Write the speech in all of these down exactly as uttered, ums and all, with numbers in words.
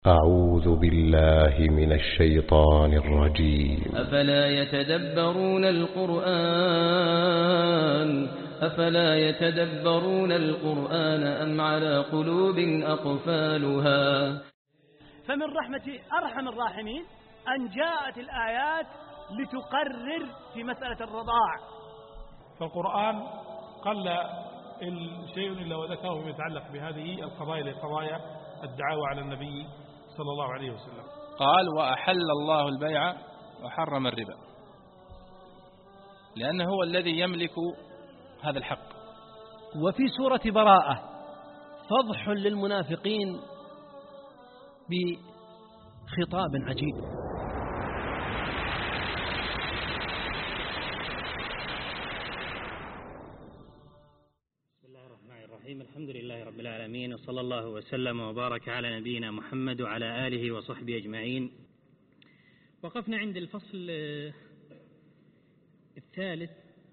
أعوذ بالله من الشيطان الرجيم. أفلا يتدبرون القرآن أفلا يتدبرون القرآن أم على قلوب أقفالها. فمن رحمة أرحم الراحمين أن جاءت الآيات لتقرر في مسألة الرضاع. فالقرآن قل شيء إلا وذكره فيما يتعلق بهذه القضايا لقضايا الدعاوى على النبي صلى الله عليه وسلم. قال وأحل الله البيع وحرم الربا، لأنه هو الذي يملك هذا الحق. وفي سورة براءة فضح للمنافقين بخطاب عجيب. بسم الله الرحمن الرحيم. الحمد لله رب العالمين، وصلى الله وسلم وبارك على نبينا محمد وعلى آله وصحبه أجمعين. وقفنا عند الفصل الثالث،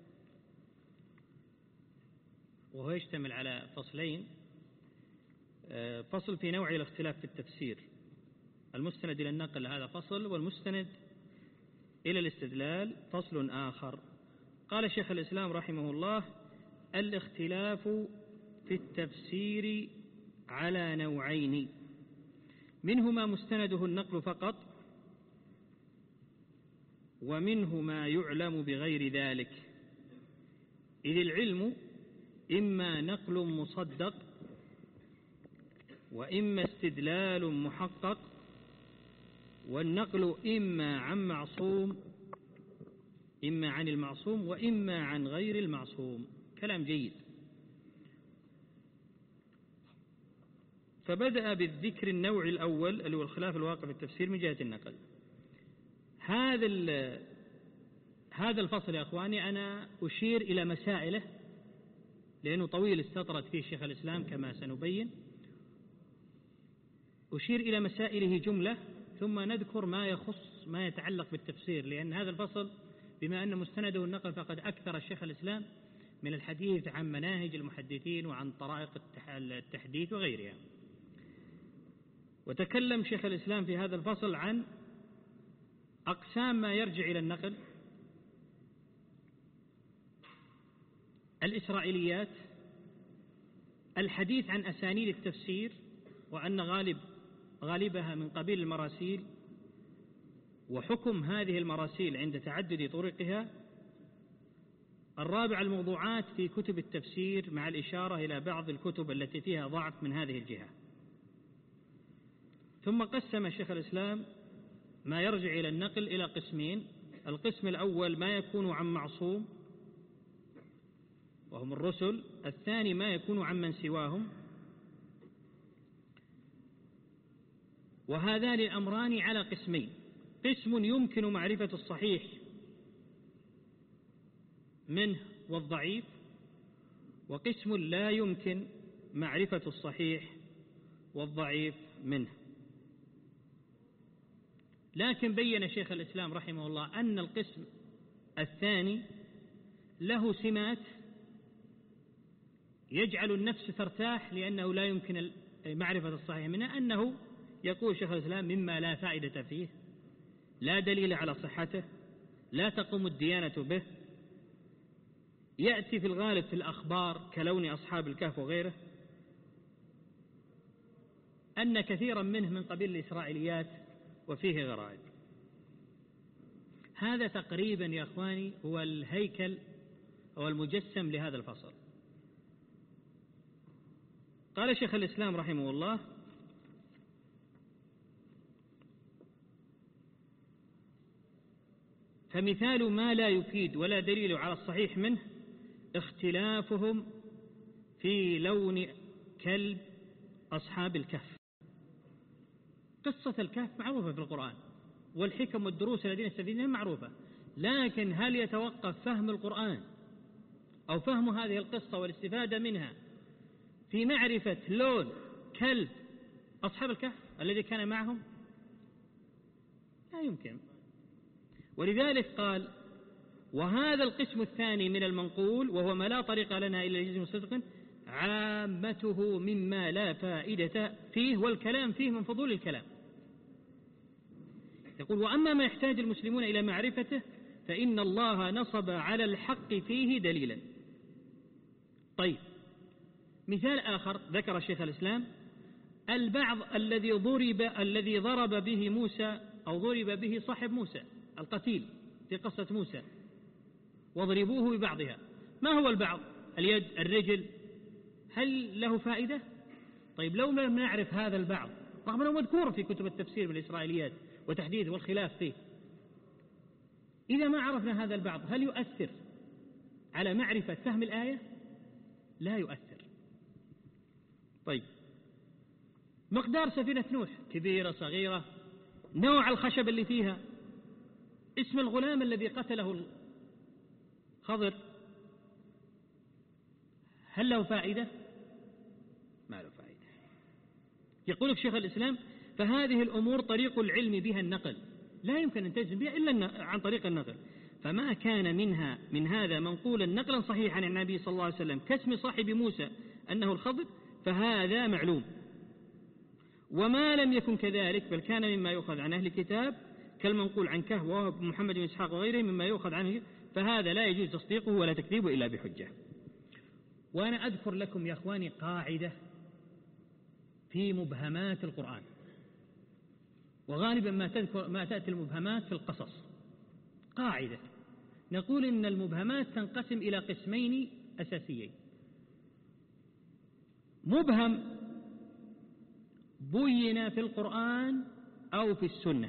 وهو يشتمل على فصلين: فصل في نوع الاختلاف في التفسير، المستند إلى النقل هذا فصل، والمستند إلى الاستدلال فصل آخر. قال شيخ الإسلام رحمه الله: الاختلاف في التفسير على نوعين، منهما مستنده النقل فقط، ومنه ما يعلم بغير ذلك، إذ العلم إما نقل مصدق وإما استدلال محقق، والنقل إما عن معصوم إما عن المعصوم وإما عن غير المعصوم. كلام جيد. فبدأ بالذكر النوع الأول اللي هو الخلاف الواقع في التفسير من جهة النقل. هذا هذا الفصل يا أخواني أنا أشير إلى مسائله لأنه طويل استطرد فيه شيخ الإسلام كما سنبين. أشير إلى مسائله جملة ثم نذكر ما يخص ما يتعلق بالتفسير، لأن هذا الفصل بما أن مستنده النقل فقد أكثر الشيخ الإسلام من الحديث عن مناهج المحدثين وعن طرائق التحديث وغيرها. وتكلم شيخ الإسلام في هذا الفصل عن أقسام ما يرجع إلى النقل: الإسرائيليات، الحديث عن أسانيد التفسير وأن غالب غالبها من قبيل المراسيل، وحكم هذه المراسيل عند تعدد طرقها. الرابع الموضوعات في كتب التفسير مع الإشارة إلى بعض الكتب التي فيها ضعف من هذه الجهة. ثم قسم شيخ الإسلام ما يرجع إلى النقل إلى قسمين: القسم الأول ما يكون عن معصوم وهم الرسل، الثاني ما يكون عن من سواهم. وهذان الأمران على قسمين: قسم يمكن معرفة الصحيح منه والضعيف، وقسم لا يمكن معرفة الصحيح والضعيف منه. لكن بين شيخ الإسلام رحمه الله أن القسم الثاني له سمات يجعل النفس ترتاح لأنه لا يمكن معرفة الصحيح منه، أنه يقول شيخ الإسلام مما لا فائدة فيه، لا دليل على صحته، لا تقوم الديانة به، يأتي في الغالب في الأخبار كلون أصحاب الكهف وغيره، أن كثيرا منه من قبيل الإسرائيليات وفيه غرائب. هذا تقريبا يا أخواني هو الهيكل أو المجسم لهذا الفصل. قال شيخ الإسلام رحمه الله: فمثال ما لا يفيد ولا دليل على الصحيح منه اختلافهم في لون كلب أصحاب الكهف. قصة الكهف معروفة في القرآن، والحكم والدروس الذين يستفيدون معروفة، لكن هل يتوقف فهم القرآن أو فهم هذه القصة والاستفادة منها في معرفة لون كلب أصحاب الكهف الذي كان معهم؟ لا يمكن. ولذلك قال: وهذا القسم الثاني من المنقول وهو ما لا طريق لنا إلا لجزم صدق عامته مما لا فائدة فيه، والكلام فيه من فضول الكلام. يقول وأما ما يحتاج المسلمون إلى معرفته فإن الله نصب على الحق فيه دليلا. طيب، مثال آخر ذكر شيخ الإسلام: البعض الذي ضرب الذي ضرب به موسى أو ضرب به صاحب موسى القتيل في قصة موسى، واضربوه ببعضها. ما هو البعض؟ اليد، الرجل، هل له فائدة؟ طيب، لو لم نعرف هذا البعض رغم أنه مذكور في كتب التفسير بالإسرائيليات وتحديد والخلاف فيه، إذا ما عرفنا هذا البعض هل يؤثر على معرفة فهم الآية؟ لا يؤثر. طيب، مقدار سفينة نوح، كبيرة صغيرة، نوع الخشب اللي فيها، اسم الغلام الذي قتله الخضر، هل له فائدة؟ ما له فائدة. يقول لك شيخ الإسلام: فهذه الأمور طريق العلم بها النقل، لا يمكن أن تجزم بها إلا عن طريق النقل، فما كان منها من هذا منقولا نقلا صحيحا عن النبي صلى الله عليه وسلم كاسم صاحب موسى أنه الخضر فهذا معلوم، وما لم يكن كذلك بل كان مما يؤخذ عن أهل الكتاب كالمنقول عن كهف ووهب محمد بن إسحاق وغيره مما يؤخذ عنه، فهذا لا يجوز تصديقه ولا تكذيبه إلا بحجة. وأنا أذكر لكم يا أخواني قاعدة في مبهمات القرآن، وغالبا ما تذكر ما تأتي المبهمات في القصص. قاعدة نقول إن المبهمات تنقسم إلى قسمين أساسيين: مبهم بين في القرآن أو في السنة.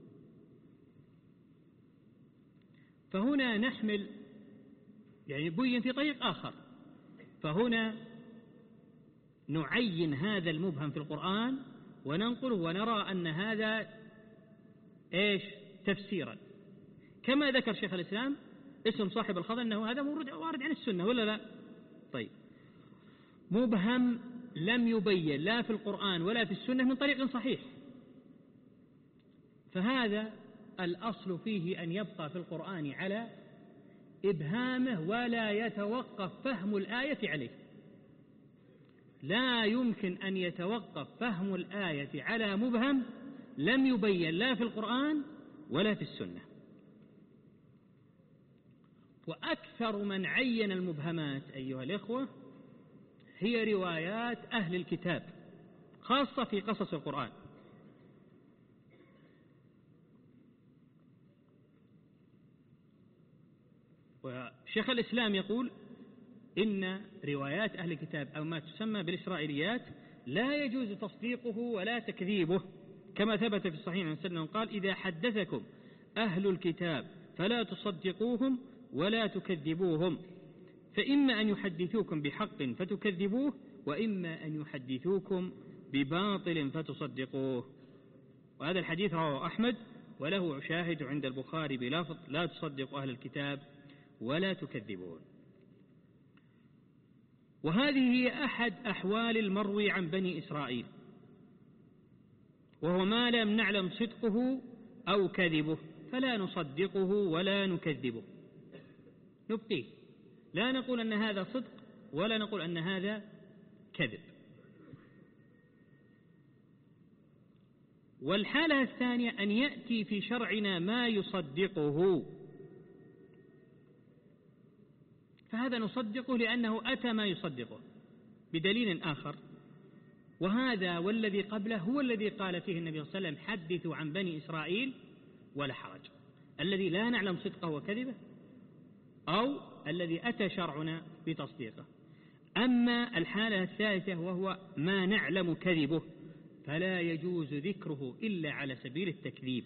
فهنا نحمل يعني بين في طريق آخر، فهنا نعين هذا المبهم في القرآن وننقله ونرى أن هذا إيش تفسيرا، كما ذكر شيخ الإسلام اسم صاحب الخضر أنه هذا وارد عن السنة ولا لا؟ طيب، مبهم لم يبين لا في القرآن ولا في السنة من طريق صحيح، فهذا الأصل فيه أن يبقى في القرآن على إبهامه ولا يتوقف فهم الآية عليه. لا يمكن أن يتوقف فهم الآية على مبهم لم يبين لا في القرآن ولا في السنة. وأكثر من عين المبهمات أيها الإخوة هي روايات أهل الكتاب، خاصة في قصص القرآن. وشيخ الإسلام يقول إن روايات أهل الكتاب أو ما تسمى بالإسرائيليات لا يجوز تصديقه ولا تكذيبه، كما ثبت في الصحيح عن سنة قال: إذا حدثكم أهل الكتاب فلا تصدقوهم ولا تكذبوهم، فإما أن يحدثوكم بحق فتكذبوه وإما أن يحدثوكم بباطل فتصدقوه. وهذا الحديث رواه أحمد وله شاهد عند البخاري بلفظ: لا تصدقوا أهل الكتاب ولا تكذبون. وهذه هي أحد أحوال المروي عن بني إسرائيل، وهو ما لم نعلم صدقه أو كذبه فلا نصدقه ولا نكذبه، نبقيه، لا نقول أن هذا صدق ولا نقول أن هذا كذب. والحالة الثانية أن يأتي في شرعنا ما يصدقه، فهذا نصدقه لأنه أتى ما يصدقه بدليل آخر، وهذا والذي قبله هو الذي قال فيه النبي صلى الله عليه وسلم: حدثوا عن بني إسرائيل ولا حرج، الذي لا نعلم صدقه وكذبه أو الذي أتى شرعنا بتصديقه. أما الحالة الثالثة وهو ما نعلم كذبه فلا يجوز ذكره إلا على سبيل التكذيب.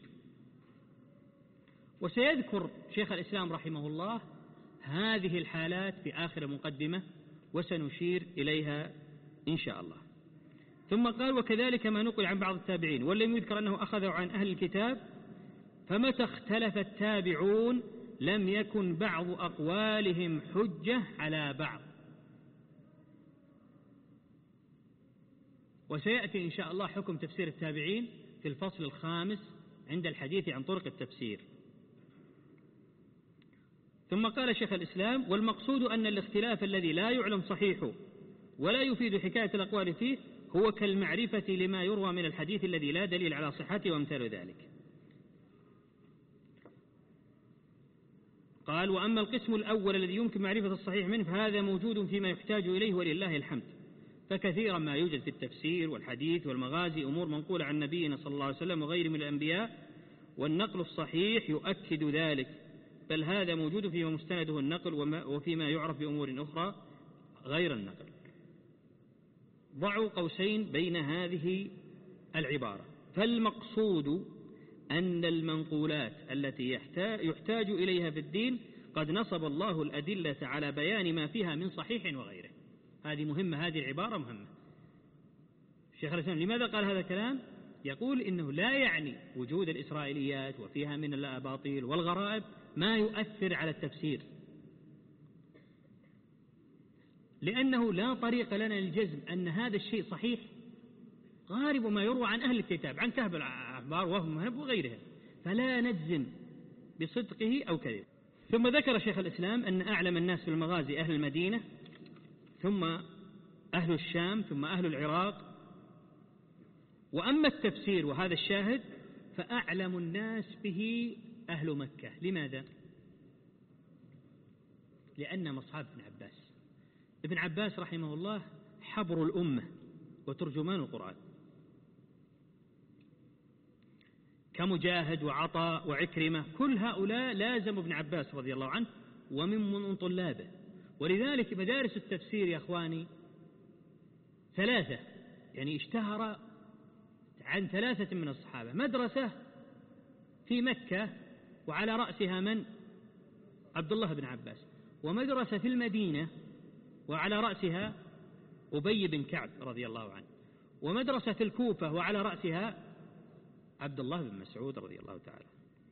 وسيذكر شيخ الإسلام رحمه الله هذه الحالات في آخر مقدمة وسنشير إليها إن شاء الله. ثم قال: وكذلك ما نقل عن بعض التابعين ولم يذكر أنه أخذ عن أهل الكتاب، فمتى اختلف التابعون لم يكن بعض أقوالهم حجة على بعض. وسيأتي إن شاء الله حكم تفسير التابعين في الفصل الخامس عند الحديث عن طرق التفسير. ثم قال شيخ الإسلام: والمقصود أن الاختلاف الذي لا يعلم صحيحه ولا يفيد حكاية الأقوال فيه هو كالمعرفة لما يروى من الحديث الذي لا دليل على صحته وامثال ذلك. قال: وأما القسم الأول الذي يمكن معرفة الصحيح منه فهذا موجود فيما يحتاج إليه ولله الحمد، فكثيرا ما يوجد في التفسير والحديث والمغازي أمور منقولة عن نبينا صلى الله عليه وسلم وغيره من الأنبياء، والنقل الصحيح يؤكد ذلك، بل هذا موجود فيما مستنده النقل وفيما يعرف بأمور أخرى غير النقل. ضعوا قوسين بين هذه العبارة. فالمقصود أن المنقولات التي يحتاج إليها في الدين قد نصب الله الأدلة على بيان ما فيها من صحيح وغيره. هذه مهمة، هذه العبارة مهمة. الشيخ الإسلام لماذا قال هذا الكلام؟ يقول إنه لا يعني وجود الإسرائيليات وفيها من الأباطيل والغرائب ما يؤثر على التفسير، لأنه لا طريق لنا للجزم أن هذا الشيء صحيح. غالب ما يروى عن أهل الكتاب عن كهف الأحبار وهم مهنب وغيرها، فلا نجزم بصدقه أو كذب. ثم ذكر شيخ الإسلام أن أعلم الناس في المغازي أهل المدينة، ثم أهل الشام، ثم أهل العراق. وأما التفسير وهذا الشاهد فأعلم الناس به أهل مكة. لماذا؟ لأنهم أصحاب ابن عباس. ابن عباس رحمه الله حبر الأمة وترجمان القرآن، كمجاهد وعطاء وعكرمة، كل هؤلاء لازموا ابن عباس رضي الله عنه ومن من طلابه. ولذلك مدارس التفسير يا أخواني ثلاثة، يعني اشتهر عن ثلاثة من الصحابة. مدرسة في مكة وعلى رأسها من؟ عبد الله بن عباس. ومدرسة في المدينة وعلى رأسها أبي بن كعب رضي الله عنه. ومدرسة في الكوفة وعلى رأسها عبد الله بن مسعود رضي الله تعالى.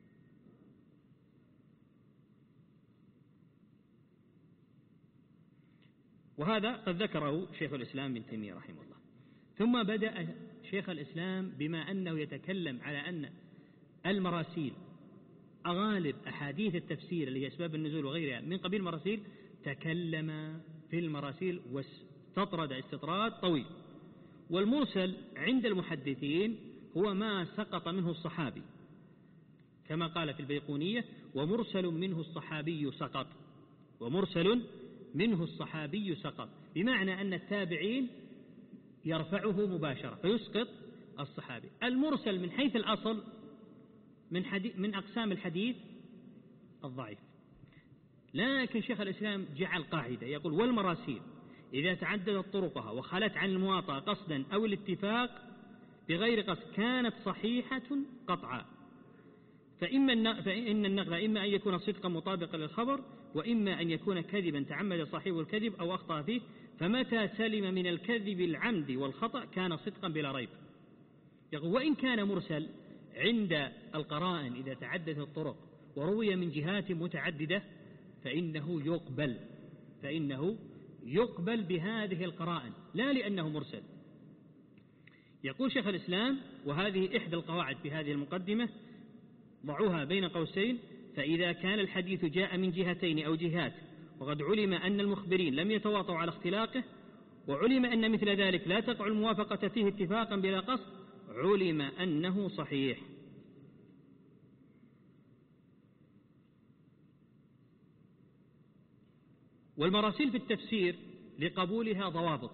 وهذا قد ذكره شيخ الإسلام ابن تيمية رحمه الله. ثم بدأ شيخ الإسلام بما أنه يتكلم على أن المراسيل أغالب أحاديث التفسير اللي هي أسباب النزول وغيرها من قبيل مراسيل، تكلم في المراسيل واستطرد استطراد طويل. والمرسل عند المحدثين هو ما سقط منه الصحابي، كما قال في البيقونية: ومرسل منه الصحابي سقط. ومرسل منه الصحابي سقط، بمعنى أن التابعين يرفعه مباشرة فيسقط الصحابي. المرسل من حيث الأصل من, من أقسام الحديث الضعيف. لكن شيخ الإسلام جعل قاعدة يقول: والمراسيل إذا تعددت طرقها وخلت عن المواطأة قصدا أو الاتفاق بغير قصد كانت صحيحة قطعا، فإما فإن النقل إما أن يكون صدقا مطابقا للخبر، وإما أن يكون كذبا تعمد صاحبه الكذب أو أخطأ فيه، فمتى سلم من الكذب العمد والخطأ كان صدقا بلا ريب. يقول: وإن كان مرسل عند القرائن إذا تعددت الطرق وروي من جهات متعددة فإنه يقبل فإنه يقبل بهذه القرائن، لا لأنه مرسل. يقول شيخ الإسلام، وهذه إحدى القواعد في هذه المقدمة ضعوها بين قوسين: فإذا كان الحديث جاء من جهتين أو جهات وقد علم أن المخبرين لم يتواطوا على اختلاقه، وعلم أن مثل ذلك لا تقع الموافقة فيه اتفاقا بلا قصد، علم أنه صحيح. والمراسيل في التفسير لقبولها ضوابط،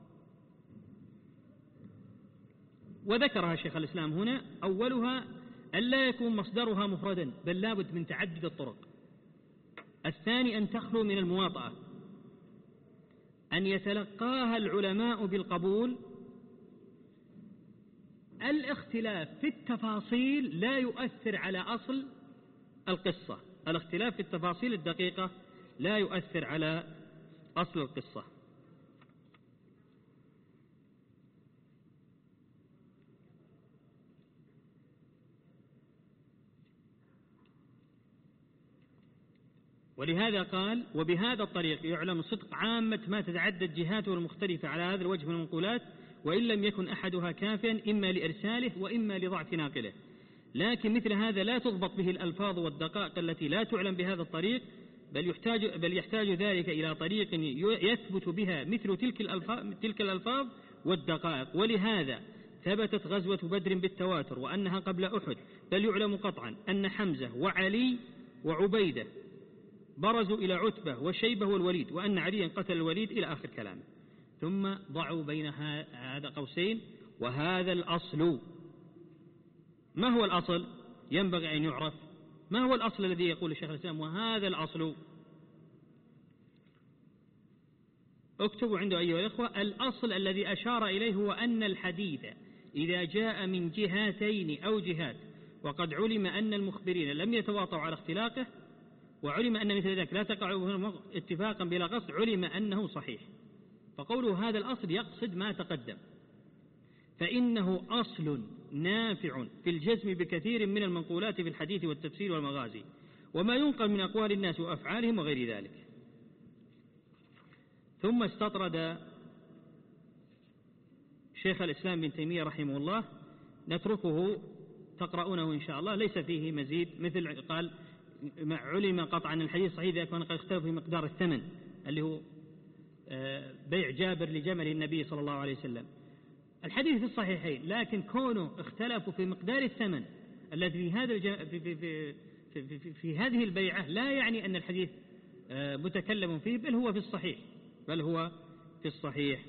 وذكرها شيخ الإسلام هنا. أولها ألا يكون مصدرها مفردا بل لابد من تعدد الطرق. الثاني أن تخلو من المواطأة، أن يتلقاها العلماء بالقبول. الاختلاف في التفاصيل لا يؤثر على أصل القصة، الاختلاف في التفاصيل الدقيقة لا يؤثر على أصل القصة. ولهذا قال: وبهذا الطريق يعلم صدق عامة ما تتعدد جهاته المختلفة على هذا الوجه من المنقولات، وإن لم يكن أحدها كافيا إما لإرساله وإما لضعف ناقله. لكن مثل هذا لا تضبط به الألفاظ والدقائق التي لا تعلم بهذا الطريق، بل يحتاج, بل يحتاج ذلك إلى طريق يثبت بها مثل تلك الألفاظ, تلك الألفاظ والدقائق. ولهذا ثبتت غزوة بدر بالتواتر وأنها قبل أحد، بل يعلم قطعا أن حمزة وعلي وعبيدة برزوا إلى عتبة وشيبة والوليد وأن عليا قتل الوليد إلى آخر كلامه. ثم ضعوا بين هذا قوسين وهذا الأصل. ما هو الأصل؟ ينبغي أن يعرف. ما هو الأصل الذي يقول الشيخ الإسلام وهذا الأصل؟ اكتبوا عنده أيها الأخوة. الأصل الذي أشار إليه هو أن الحديث إذا جاء من جهتين أو جهات وقد علم أن المخبرين لم يتواطوا على اختلاقه وعلم أن مثل ذلك لا تقع اتفاقا بلا قصد علم أنه صحيح. فقوله هذا الأصل يقصد ما تقدم، فإنه أصل نافع في الجزم بكثير من المنقولات في الحديث والتفسير والمغازي وما ينقل من أقوال الناس وأفعالهم وغير ذلك. ثم استطرد شيخ الإسلام بن تيمية رحمه الله، نتركه تقرؤونه إن شاء الله، ليس فيه مزيد. مثل قال علم قطعا الحديث صحيح إذا كان قد اختلف في مقدار الثمن اللي هو بيع جابر لجمل النبي صلى الله عليه وسلم. الحديث في الصحيحين، لكن كونه اختلفوا في مقدار الثمن الذي في هذا في, في, في, في, في, في هذه البيعة لا يعني أن الحديث متكلم فيه، بل هو في الصحيح بل هو في الصحيح.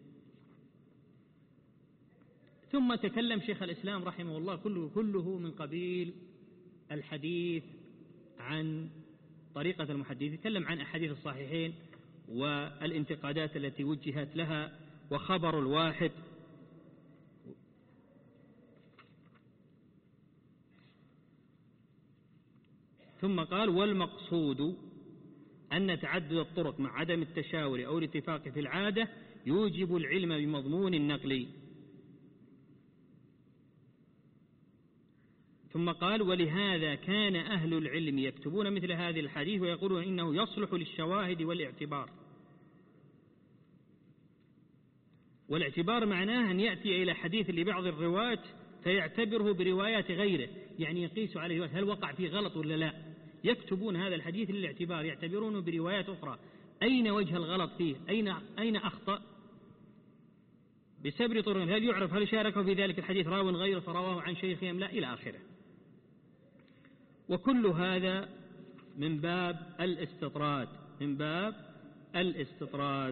ثم تكلم شيخ الإسلام رحمه الله كله, كله من قبيل الحديث عن طريقة المحدث. تكلم عن أحاديث الصحيحين والانتقادات التي وجهت لها وخبر الواحد. ثم قال والمقصود أن تعدد الطرق مع عدم التشاور أو الاتفاق في العادة يوجب العلم بمضمون النقل. ثم قال ولهذا كان أهل العلم يكتبون مثل هذه الحديث ويقولون إنه يصلح للشواهد والاعتبار. والاعتبار معناه أن يأتي إلى حديث لبعض الرواة فيعتبره بروايات غيره، يعني يقيس عليه هل وقع فيه غلط ولا لا. يكتبون هذا الحديث للاعتبار، يعتبرونه بروايات أخرى أين وجه الغلط فيه، أين, أين أخطأ بسبب طرق، هل يعرف هل شاركه في ذلك الحديث راو غيره فرواه عن شيخهم لا، إلى آخره. وكل هذا من باب الاستطراد من باب الاستطراد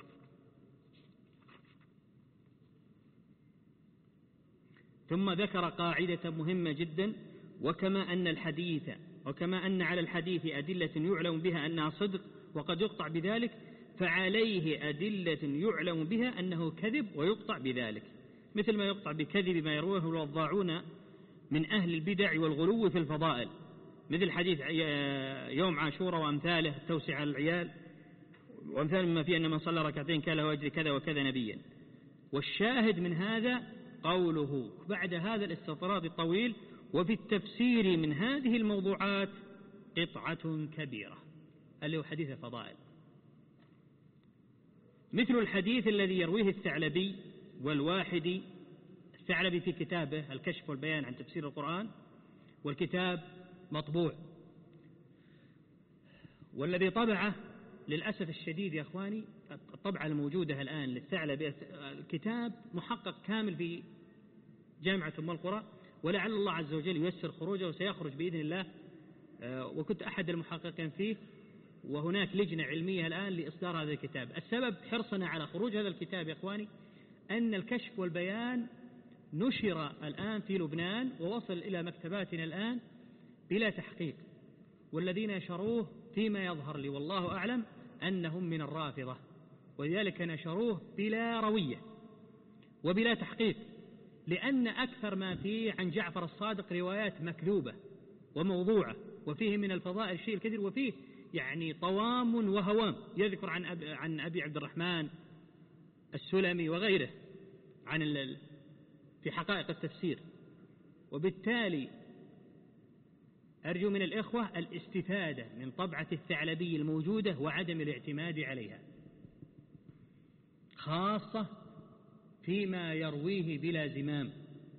ثم ذكر قاعدة مهمة جدا: وكما أن الحديث وكما أن على الحديث أدلة يعلم بها أنها صدق وقد يقطع بذلك، فعليه أدلة يعلم بها أنه كذب ويقطع بذلك، مثل ما يقطع بكذب ما يرويه الوضاعون من أهل البدع والغلو في الفضائل، مثل حديث يوم عاشوراء وأمثاله، توسع على العيال وأمثال مما فيه أن من صلى ركعتين كان له أجر كذا وكذا نبيا. والشاهد من هذا قوله بعد هذا الاستطراد الطويل: وفي التفسير من هذه الموضوعات قطعة كبيرة، اللي هو حديث الفضائل، مثل الحديث الذي يرويه الثعلبي والواحدي. الثعلبي في كتابه الكشف والبيان عن تفسير القرآن، والكتاب مطبوع، والذي طبعه للأسف الشديد يا أخواني الطبعة الموجودة الآن للثعلبي الكتاب محقق كامل في جامعة أم القرى، ولعل الله عز وجل ييسر خروجه وسيخرج بإذن الله، وكنت أحد المحققين فيه، وهناك لجنة علمية الآن لإصدار هذا الكتاب. السبب حرصنا على خروج هذا الكتاب يا أخواني أن الكشف والبيان نشر الآن في لبنان ووصل إلى مكتباتنا الآن بلا تحقيق، والذين نشروه فيما يظهر لي والله أعلم أنهم من الرافضة، ولذلك نشروه بلا روية وبلا تحقيق، لأن أكثر ما فيه عن جعفر الصادق روايات مكذوبة وموضوعة، وفيه من الفضائل الشيء الكثير، وفيه يعني طوام وهوام، يذكر عن أبي, عن أبي عبد الرحمن السلمي وغيره عن في حقائق التفسير. وبالتالي أرجو من الإخوة الاستفادة من طبعة الثعلبي الموجودة وعدم الاعتماد عليها، خاصة فيما يرويه بلا زمام،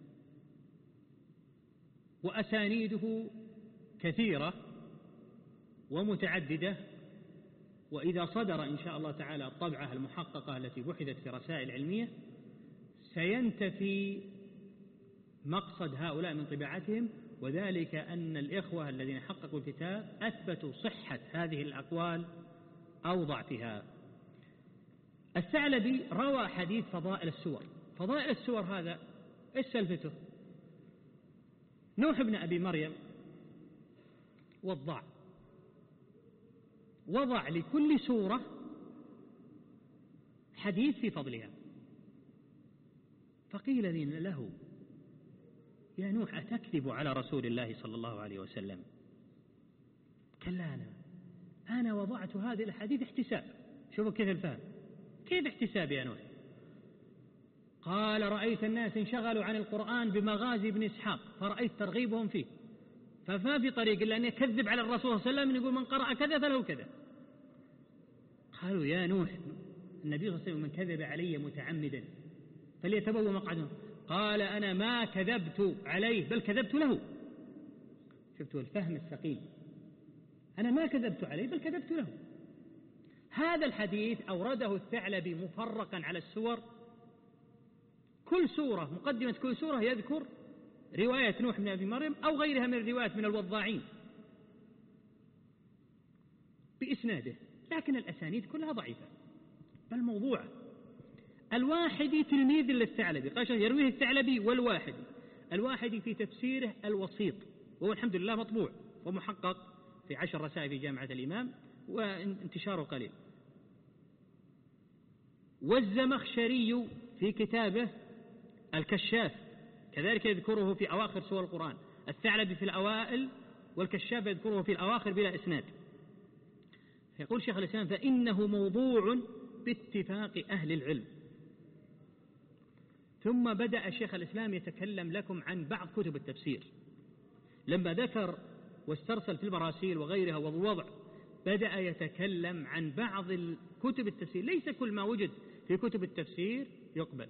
وأسانيده كثيرة ومتعددة. وإذا صدر إن شاء الله تعالى الطبعة المحققة التي بحثت في رسائل علمية سينتفي مقصد هؤلاء من طباعتهم، وذلك أن الإخوة الذين حققوا الكتاب أثبتوا صحة هذه الأقوال أو ضعفها. الثعلبي روى حديث فضائل السور. فضائل السور هذا إيش سلفته؟ نوح بن أبي مريم وضع وضع لكل سورة حديث في فضلها، فقيل له يا نوح أتكذب على رسول الله صلى الله عليه وسلم؟ كلا أنا أنا وضعت هذه الحديث احتساب. شوفوا كيف الفهم، كيف احتساب يا نوح؟ قال رأيت الناس انشغلوا عن القرآن بمغازي ابن إسحاق فرأيت ترغيبهم فيه، فما في طريق إلا أن يكذب على الرسول صلى الله عليه وسلم يقول من قرأ كذا فله كذا. قالوا يا نوح النبي صلى الله عليه وسلم من كذب علي متعمدا فليتبوأ مقعده. قال أنا ما كذبت عليه بل كذبت له. شفتوا الفهم الثقيل، أنا ما كذبت عليه بل كذبت له. هذا الحديث أورده الثعلبي مفرقا على السور، كل سورة مقدمة كل سورة يذكر رواية نوح بن أبي مريم أو غيرها من الروايات من الوضاعين بإسناده، لكن الأسانيد كلها ضعيفة بل موضوعة. الواحدي تلميذ للثعلبي، قال يرويه الثعلبي والواحدي. الواحدي في تفسيره الوسيط، وهو الحمد لله مطبوع ومحقق في عشر رسائل في جامعة الإمام وانتشاره قليل. والزمخشري في كتابه الكشاف كذلك يذكره في أواخر سور القرآن، الثعلبي في الأوائل والكشاف يذكره في الأواخر بلا إسناد. يقول شيخ الإسلام فإنه موضوع باتفاق أهل العلم. ثم بدأ شيخ الإسلام يتكلم لكم عن بعض كتب التفسير، لما ذكر واسترسل في البراسيل وغيرها والوضع بدأ يتكلم عن بعض كتب التفسير، ليس كل ما وجد في كتب التفسير يقبل.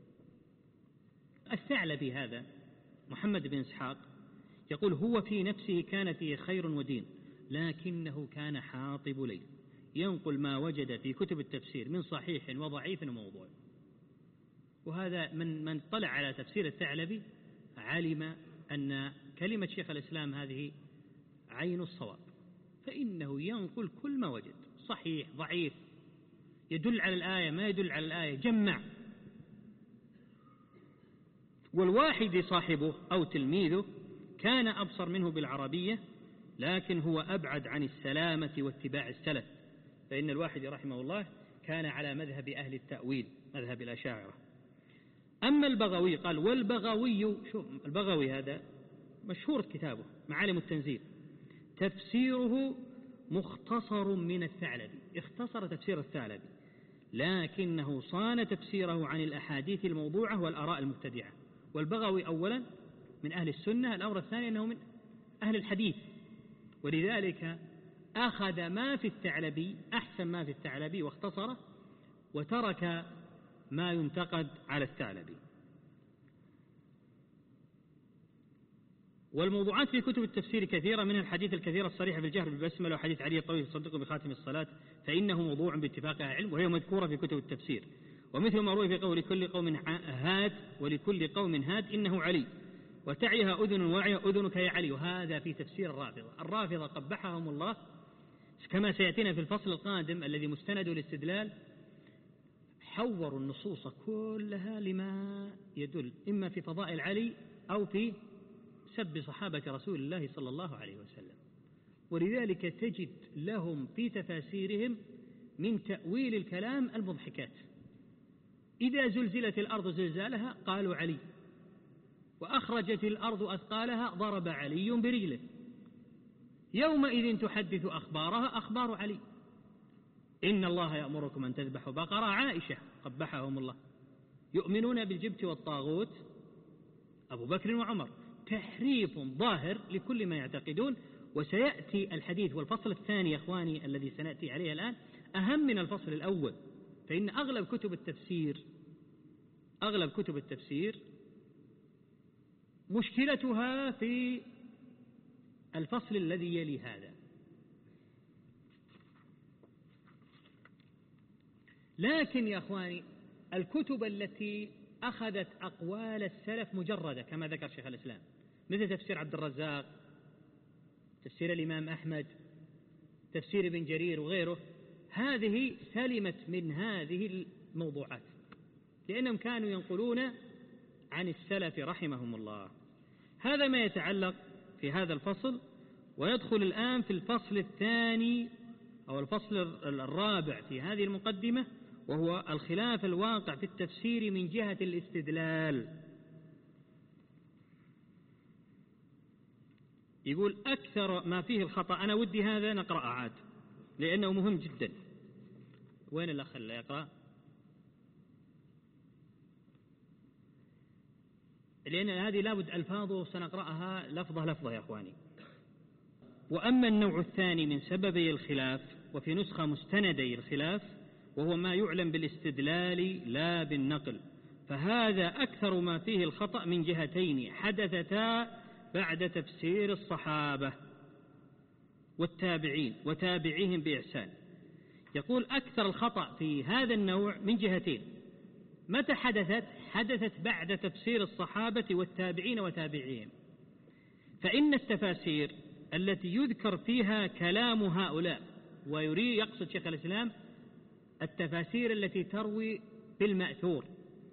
الثعلبي هذا محمد بن إسحاق يقول هو في نفسه كان فيه خير ودين لكنه كان حاطب ليل، ينقل ما وجد في كتب التفسير من صحيح وضعيف وموضوع. وهذا من من طلع على تفسير الثعلبي علم أن كلمة شيخ الإسلام هذه عين الصواب، فإنه ينقل كل ما وجد صحيح ضعيف، يدل على الآية ما يدل على الآية، جمع. والواحد صاحبه أو تلميذه كان أبصر منه بالعربية لكن هو أبعد عن السلامة واتباع السلف، فإن الواحد رحمه الله كان على مذهب أهل التأويل مذهب الأشاعرة. أما البغوي قال والبغوي، شوف البغوي هذا مشهور كتابه معالم التنزيل، تفسيره مختصر من الثعلبي، اختصر تفسير الثعلبي لكنه صان تفسيره عن الأحاديث الموضوعة والآراء المبتدعة. والبغوي أولا من أهل السنة، الأمر الثاني أنه من أهل الحديث، ولذلك أخذ ما في الثعلبي أحسن ما في الثعلبي واختصره وترك ما ينتقد على الثعلبي. والموضوعات في كتب التفسير كثيرة، من الحديث الكثير الصريح في الجهر بالبسملة وحديث علي الطويل يصدق بخاتم الصلاة فإنه موضوع باتفاق أهل العلم، وهي مذكورة في كتب التفسير. ومثل ما روي في قول لكل قوم هاد ولكل قوم هاد إنه علي وتعيها أذن واعية أذنك يا علي، وهذا في تفسير الرافضة. الرافضة قبحهم الله كما سيأتينا في الفصل القادم الذي مستند الاستدلال، حوروا النصوص كلها لما يدل إما في فضائل علي أو في سب صحابة رسول الله صلى الله عليه وسلم. ولذلك تجد لهم في تفاسيرهم من تأويل الكلام المضحكات. إذا زلزلت الأرض زلزالها قالوا علي، وأخرجت الأرض أثقالها ضرب علي برجله، يومئذ تحدث أخبارها أخبار علي، إن الله يأمركم أن تذبحوا بقرة، عائشة قبحهم الله، يؤمنون بالجبت والطاغوت أبو بكر وعمر. تحريف ظاهر لكل ما يعتقدون. وسيأتي الحديث والفصل الثاني يا أخواني الذي سنأتي عليه الآن أهم من الفصل الأول، فإن أغلب كتب التفسير أغلب كتب التفسير مشكلتها في الفصل الذي يلي هذا. لكن يا أخواني الكتب التي أخذت أقوال السلف مجردة كما ذكر شيخ الإسلام مثل تفسير عبد الرزاق، تفسير الإمام أحمد، تفسير ابن جرير وغيره، هذه سلمت من هذه الموضوعات لأنهم كانوا ينقلون عن السلف رحمهم الله. هذا ما يتعلق في هذا الفصل. ويدخل الآن في الفصل الثاني أو الفصل الرابع في هذه المقدمة، وهو الخلاف الواقع في التفسير من جهة الاستدلال. يقول أكثر ما فيه الخطأ، أنا ودي هذا نقرأ عاد لأنه مهم جدا. وين الأخ اللي يقرأ؟ لأن هذه لابد ألفاظه سنقرأها لفظة لفظة يا أخواني. وأما النوع الثاني من سببي الخلاف، وفي نسخة مستندي الخلاف، وهو ما يعلم بالاستدلال لا بالنقل، فهذا أكثر ما فيه الخطأ من جهتين حدثتا بعد تفسير الصحابة والتابعين وتابعيهم بإحسان. يقول أكثر الخطأ في هذا النوع من جهتين. متى حدثت؟ حدثت بعد تفسير الصحابة والتابعين وتابعيهم. فإن التفاسير التي يذكر فيها كلام هؤلاء، ويريد يقصد شيخ الإسلام التفاسير التي تروي بالمأثور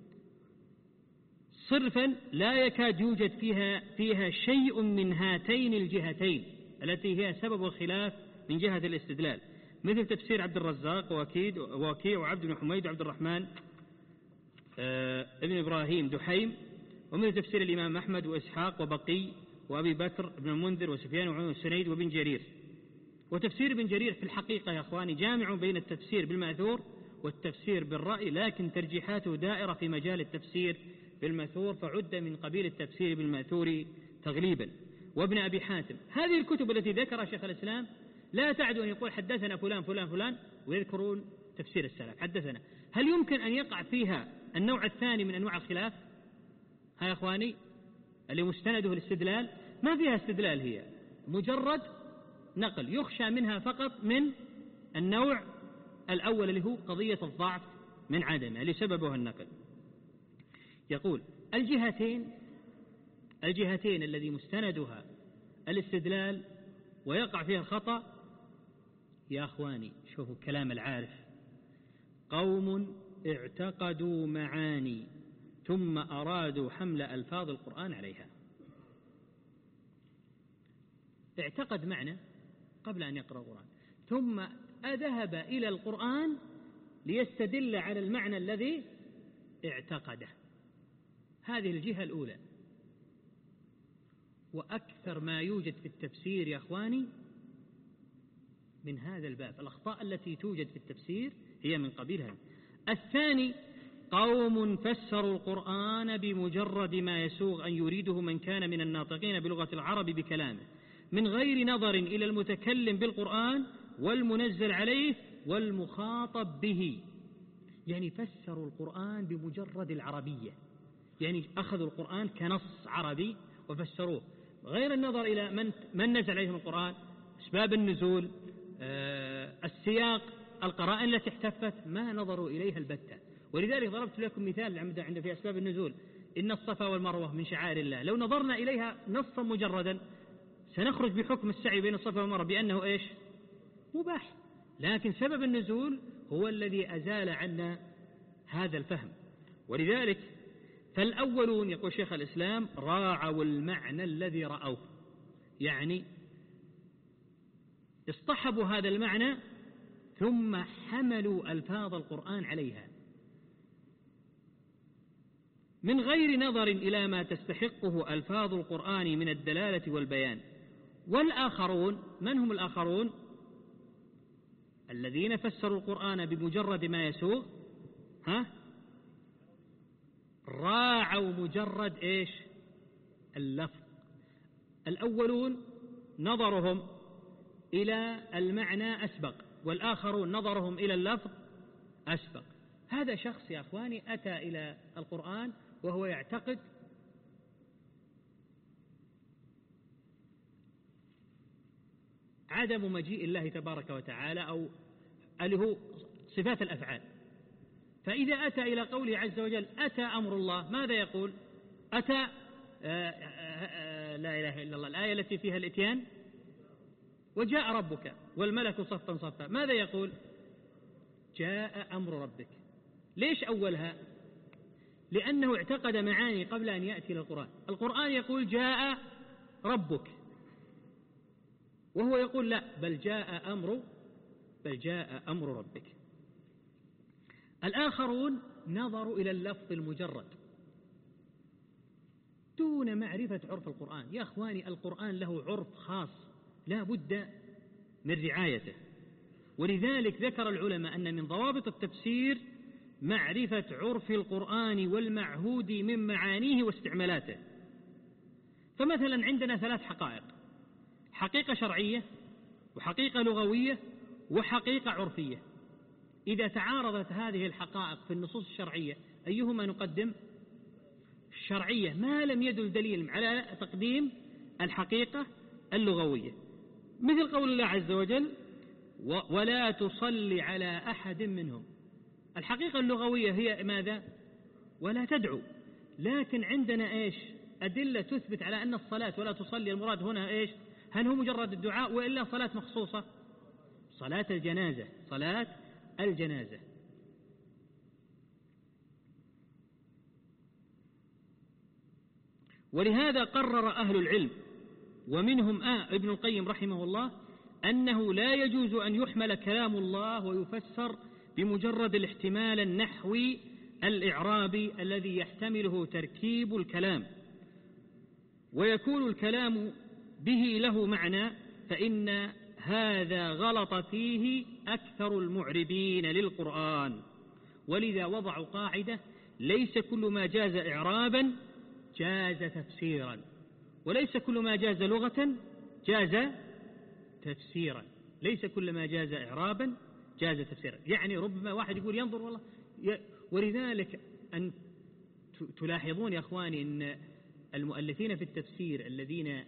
صرفا، لا يكاد يوجد فيها فيها شيء من هاتين الجهتين التي هي سبب الخلاف من جهة الاستدلال، مثل تفسير عبد الرزاق ووكيد ووكيع وعبد بن حميد وعبد الرحمن آه ابن إبراهيم دحيم، ومثل تفسير الإمام أحمد وإسحاق وبقي وأبي بكر بن المنذر وسفيان وعون السنيد وابن جرير. وتفسير ابن جرير في الحقيقة يا أخواني جامع بين التفسير بالمأثور والتفسير بالرأي، لكن ترجيحاته دائرة في مجال التفسير بالمأثور، فعد من قبيل التفسير بالمأثور تغليبا. وابن أبي حاتم. هذه الكتب التي ذكرها شيخ الإسلام لا تعد أن يقول حدثنا فلان فلان فلان ويذكرون تفسير السلف حدثنا. هل يمكن أن يقع فيها النوع الثاني من أنواع الخلاف؟ ها يا أخواني اللي مستنده الاستدلال، ما فيها استدلال، هي مجرد نقل يخشى منها فقط من النوع الأول اللي هو قضية الضعف من عدمه اللي سببه النقل. يقول الجهتين الجهتين الذي مستندها الاستدلال ويقع فيها الخطأ يا أخواني، شوفوا كلام العارف: قوم اعتقدوا معاني ثم أرادوا حمل ألفاظ القرآن عليها. اعتقد معنى قبل أن يقرأ القرآن، ثم أذهب إلى القرآن ليستدل على المعنى الذي اعتقده. هذه الجهة الأولى. وأكثر ما يوجد في التفسير يا أخواني من هذا الباب، الأخطاء التي توجد في التفسير هي من قبيلها. الثاني: قوم فسروا القرآن بمجرد ما يسوغ أن يريده من كان من الناطقين بلغة العرب بكلامه، من غير نظر إلى المتكلم بالقرآن والمنزل عليه والمخاطب به. يعني فسروا القرآن بمجرد العربية، يعني أخذوا القرآن كنص عربي وفسروه غير النظر إلى من, من نزل عليهم القرآن، أسباب النزول، آه السياق، القرائن التي احتفت، ما نظروا إليها البتة. ولذلك ضربت لكم مثال عند في أسباب النزول: إن الصفا والمروة من شعائر الله. لو نظرنا إليها نصا مجردا سنخرج بحكم السعي بين الصفا والمروة بأنه إيش؟ مباح. لكن سبب النزول هو الذي أزال عنا هذا الفهم. ولذلك فالأولون، يقول شيخ الإسلام، راعوا المعنى الذي رأوه، يعني اصطحبوا هذا المعنى ثم حملوا ألفاظ القرآن عليها من غير نظر إلى ما تستحقه ألفاظ القرآن من الدلالة والبيان. والآخرون، من هم الآخرون؟ الذين فسروا القرآن بمجرد ما يسوغ، ها راعوا مجرد إيش؟ اللفظ. الأولون نظرهم إلى المعنى أسبق، والآخرون نظرهم إلى اللفظ أسبق. هذا شخص يا أخواني أتى إلى القرآن وهو يعتقد عدم مجيء الله تبارك وتعالى، أو اللي هو صفات الأفعال. فإذا أتى إلى قوله عز وجل: أتى أمر الله، ماذا يقول؟ أتى لا إله إلا الله، الآية التي فيها الإتيان وجاء ربك والملك صفا صفا، ماذا يقول؟ جاء أمر ربك. ليش أولها؟ لأنه اعتقد معاني قبل أن يأتي للقرآن. القرآن يقول جاء ربك، وهو يقول لا، بل جاء أمر بل جاء أمر ربك. الآخرون نظروا إلى اللفظ المجرد دون معرفة عرف القرآن. يا أخواني، القرآن له عرف خاص لا بد من رعايته، ولذلك ذكر العلماء أن من ضوابط التفسير معرفة عرف القرآن والمعهود من معانيه واستعمالاته. فمثلا عندنا ثلاث حقائق: حقيقة شرعية، وحقيقة لغوية، وحقيقة عرفية. إذا تعارضت هذه الحقائق في النصوص الشرعية أيهما نقدم؟ الشرعية، ما لم يدل دليل على تقديم الحقيقة اللغوية، مثل قول الله عز وجل ولا تصلي على أحد منهم. الحقيقة اللغوية هي ماذا؟ ولا تدعو. لكن عندنا إيش؟ أدلة تثبت على أن الصلاة ولا تصلي المراد هنا إيش؟ هل هو مجرد الدعاء وإلا صلاة مخصوصة؟ صلاة الجنازة، صلاة الجنازة. ولهذا قرر أهل العلم ومنهم آه ابن القيم رحمه الله أنه لا يجوز أن يحمل كلام الله ويفسر بمجرد الاحتمال النحوي الإعرابي الذي يحتمله تركيب الكلام ويكون الكلام به له معنى، فإن هذا غلط فيه أكثر المعربين للقرآن. ولذا وضعوا قاعدة: ليس كل ما جاز إعرابا جاز تفسيرا، وليس كل ما جاز لغة جاز تفسيرا. ليس كل ما جاز إعرابا جاز تفسيرا، يعني ربما واحد يقول ينظر والله ي... ولذلك أن تلاحظون يا أخواني أن المؤلفين في التفسير الذين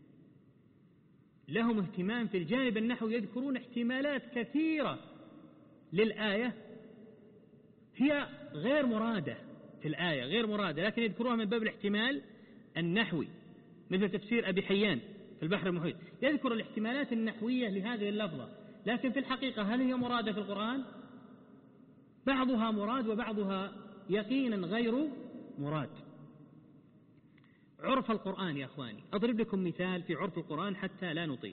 لهم اهتمام في الجانب النحوي يذكرون احتمالات كثيرة للآية هي غير مرادة في الآية، غير مرادة، لكن يذكروها من باب الاحتمال النحوي، مثل تفسير أبي حيان في البحر المحيط يذكر الاحتمالات النحوية لهذه اللفظة، لكن في الحقيقة هل هي مرادة في القرآن؟ بعضها مراد وبعضها يقينا غير مراد. عرف القرآن يا أخواني، أضرب لكم مثال في عرف القرآن حتى لا نطيل.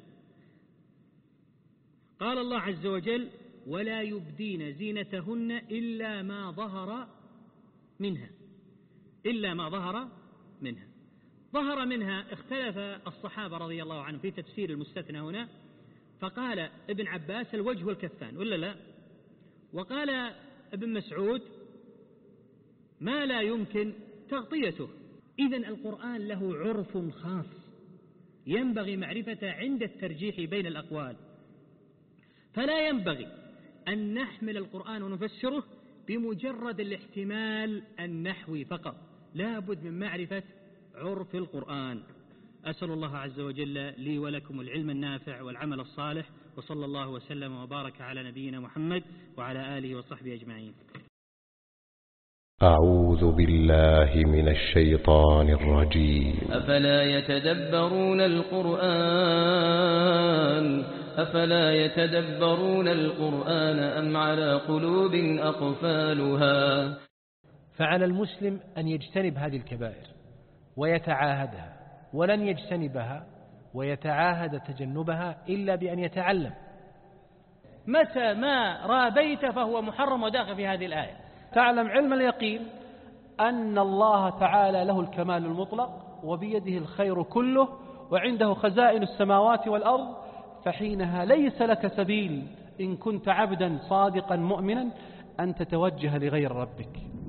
قال الله عز وجل ولا يبدين زينتهن إلا ما ظهر منها، إلا ما ظهر منها. ظهر منها اختلف الصحابة رضي الله عنهم في تفسير المستثنى هنا، فقال ابن عباس الوجه والكفان ولا لا، وقال ابن مسعود ما لا يمكن تغطيته. إذن القرآن له عرف خاص ينبغي معرفته عند الترجيح بين الأقوال، فلا ينبغي أن نحمل القرآن ونفسره بمجرد الاحتمال النحوي فقط، لا بد من معرفة عرف القرآن. أسأل الله عز وجل لي ولكم العلم النافع والعمل الصالح، وصلى الله وسلم وبارك على نبينا محمد وعلى آله وصحبه أجمعين. أعوذ بالله من الشيطان الرجيم. أفلا يتدبرون القرآن أفلا يتدبرون القرآن أم على قلوب أقفالها. فعلى المسلم أن يجتنب هذه الكبائر ويتعاهدها، ولن يجتنبها ويتعاهد تجنبها إلا بأن يتعلم. متى ما رابيت فهو محرم وداخل في هذه الآية. تعلم علم اليقين أن الله تعالى له الكمال المطلق وبيده الخير كله وعنده خزائن السماوات والأرض، فحينها ليس لك سبيل إن كنت عبدا صادقا مؤمنا أن تتوجه لغير ربك.